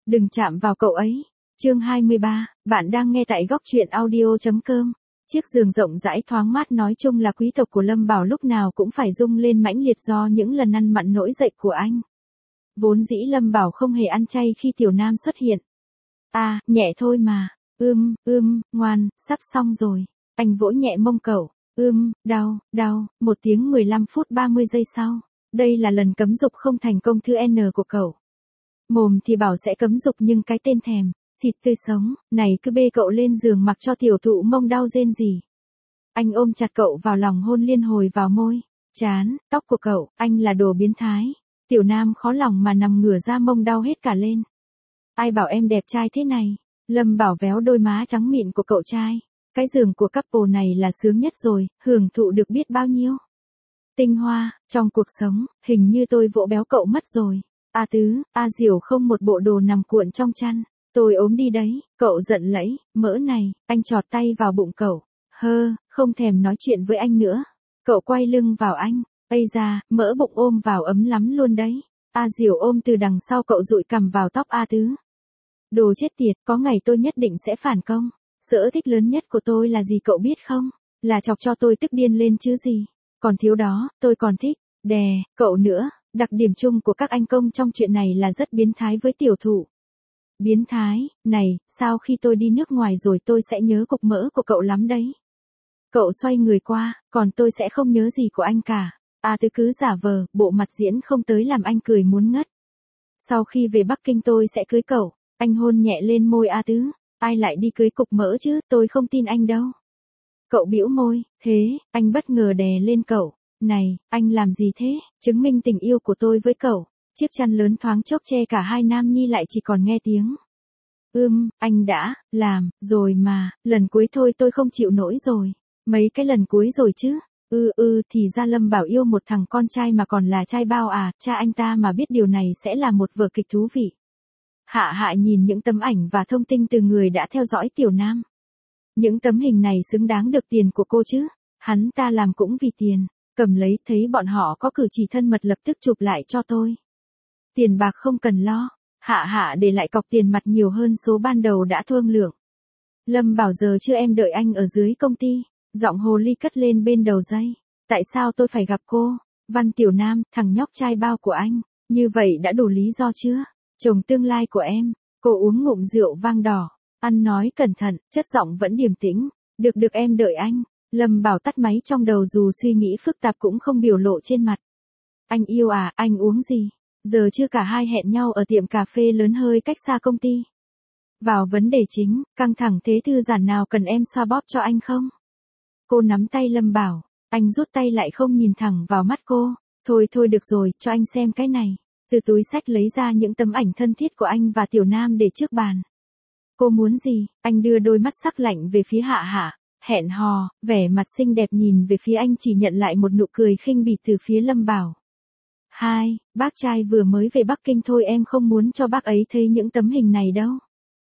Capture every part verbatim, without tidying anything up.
Đừng chạm vào cậu ấy. Chương hai mươi ba, bạn đang nghe tại góc truyện audio.com. Chiếc giường rộng rãi thoáng mát nói chung là quý tộc của Lâm Bảo lúc nào cũng phải rung lên mãnh liệt do những lần ăn mặn nổi dậy của anh. Vốn dĩ Lâm Bảo không hề ăn chay khi Tiểu Nam xuất hiện. À, nhẹ thôi mà. Ưm, ưm, ngoan, sắp xong rồi. Anh vỗ nhẹ mông cậu. Ưm, đau, đau, một tiếng mười lăm phút ba mươi giây sau. Đây là lần cấm dục không thành công thứ N của cậu. Mồm thì bảo sẽ cấm dục nhưng cái tên thèm, thịt tươi sống, này cứ bê cậu lên giường mặc cho tiểu thụ mông đau rên rỉ. Anh ôm chặt cậu vào lòng hôn liên hồi vào môi, trán, tóc của cậu, anh là đồ biến thái. Tiểu Nam khó lòng mà nằm ngửa ra mông đau hết cả lên. Ai bảo em đẹp trai thế này? Lâm Bảo véo đôi má trắng mịn của cậu trai. Cái giường của couple này là sướng nhất rồi, hưởng thụ được biết bao nhiêu. Tinh hoa, trong cuộc sống, hình như tôi vỗ béo cậu mất rồi. A Tứ, A Diểu không một bộ đồ nằm cuộn trong chăn. Tôi ốm đi đấy, cậu giận lẫy, mỡ này, anh chọt tay vào bụng cậu. Hơ, không thèm nói chuyện với anh nữa. Cậu quay lưng vào anh, ây da, mỡ bụng ôm vào ấm lắm luôn đấy. A Diểu ôm từ đằng sau cậu dụi cằm vào tóc A Tứ. Đồ chết tiệt, có ngày tôi nhất định sẽ phản công. Sở thích lớn nhất của tôi là gì cậu biết không? Là chọc cho tôi tức điên lên chứ gì. Còn thiếu đó, tôi còn thích, đè, cậu nữa. Đặc điểm chung của các anh công trong chuyện này là rất biến thái với tiểu thụ. Biến thái, này, sao khi tôi đi nước ngoài rồi tôi sẽ nhớ cục mỡ của cậu lắm đấy. Cậu xoay người qua, còn tôi sẽ không nhớ gì của anh cả. A Tứ cứ giả vờ, bộ mặt diễn không tới làm anh cười muốn ngất. Sau khi về Bắc Kinh tôi sẽ cưới cậu. Anh hôn nhẹ lên môi A Tứ. Ai lại đi cưới cục mỡ chứ, tôi không tin anh đâu. Cậu bĩu môi, thế, anh bất ngờ đè lên cậu. Này, anh làm gì thế? Chứng minh tình yêu của tôi với cậu. Chiếc chăn lớn thoáng chốc che cả hai nam nhi lại chỉ còn nghe tiếng. Ưm, anh đã, làm, rồi mà, lần cuối thôi tôi không chịu nổi rồi. Mấy cái lần cuối rồi chứ. Ư ư thì ra Lâm Bảo yêu một thằng con trai mà còn là trai bao à, cha anh ta mà biết điều này sẽ là một vở kịch thú vị. Hạ Hạ nhìn những tấm ảnh và thông tin từ người đã theo dõi Tiểu Nam. Những tấm hình này xứng đáng được tiền của cô chứ. Hắn ta làm cũng vì tiền. Cầm lấy thấy bọn họ có cử chỉ thân mật lập tức chụp lại cho tôi. Tiền bạc không cần lo. Hạ Hạ để lại cọc tiền mặt nhiều hơn số ban đầu đã thương lượng. Lâm Bảo giờ chưa em đợi anh ở dưới công ty. Giọng hồ ly cất lên bên đầu dây. Tại sao tôi phải gặp cô? Văn Tiểu Nam, thằng nhóc trai bao của anh. Như vậy đã đủ lý do chưa? Chồng tương lai của em. Cô uống ngụm rượu vang đỏ. Ăn nói cẩn thận, chất giọng vẫn điềm tĩnh. Được được em đợi anh. Lâm Bảo tắt máy trong đầu dù suy nghĩ phức tạp cũng không biểu lộ trên mặt. Anh yêu à, anh uống gì? Giờ chưa cả hai hẹn nhau ở tiệm cà phê lớn hơi cách xa công ty. Vào vấn đề chính, căng thẳng thế thư giãn nào cần em xoa bóp cho anh không? Cô nắm tay Lâm Bảo, anh rút tay lại không nhìn thẳng vào mắt cô. Thôi thôi được rồi, cho anh xem cái này. Từ túi xách lấy ra những tấm ảnh thân thiết của anh và Tiểu Nam để trước bàn. Cô muốn gì? Anh đưa đôi mắt sắc lạnh về phía Hạ Hạ. Hẹn hò, vẻ mặt xinh đẹp nhìn về phía anh chỉ nhận lại một nụ cười khinh bỉ từ phía Lâm Bảo. Hai, bác trai vừa mới về Bắc Kinh thôi em không muốn cho bác ấy thấy những tấm hình này đâu.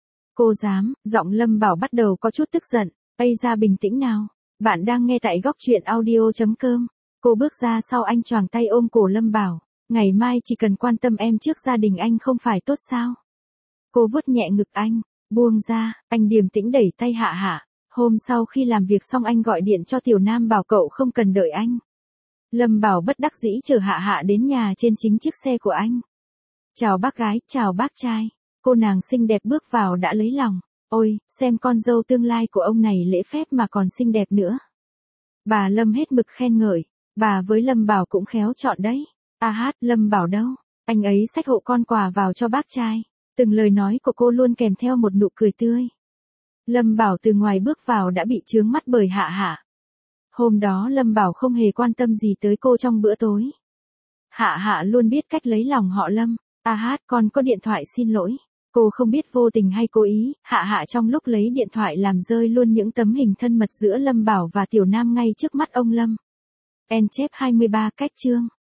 Cô dám, giọng Lâm Bảo bắt đầu có chút tức giận, ây ra bình tĩnh nào. Bạn đang nghe tại góc truyện audio.com. Cô bước ra sau anh choàng tay ôm cổ Lâm Bảo. Ngày mai chỉ cần quan tâm em trước gia đình anh không phải tốt sao? Cô vuốt nhẹ ngực anh, buông ra, anh điềm tĩnh đẩy tay Hạ Hạ. Hôm sau khi làm việc xong anh gọi điện cho Tiểu Nam bảo cậu không cần đợi anh. Lâm Bảo bất đắc dĩ chở Hạ Hạ đến nhà trên chính chiếc xe của anh. Chào bác gái, chào bác trai. Cô nàng xinh đẹp bước vào đã lấy lòng. Ôi, xem con dâu tương lai của ông này lễ phép mà còn xinh đẹp nữa. Bà Lâm hết mực khen ngợi. Bà với Lâm Bảo cũng khéo chọn đấy. À hát, Lâm Bảo đâu? Anh ấy xách hộ con quà vào cho bác trai. Từng lời nói của cô luôn kèm theo một nụ cười tươi. Lâm Bảo từ ngoài bước vào đã bị chướng mắt bởi Hạ Hạ. Hôm đó Lâm Bảo không hề quan tâm gì tới cô trong bữa tối. Hạ Hạ luôn biết cách lấy lòng họ Lâm. À hát, con có điện thoại xin lỗi. Cô không biết vô tình hay cố ý, Hạ Hạ trong lúc lấy điện thoại làm rơi luôn những tấm hình thân mật giữa Lâm Bảo và Tiểu Nam ngay trước mắt ông Lâm. En chép hai mươi ba cách chương.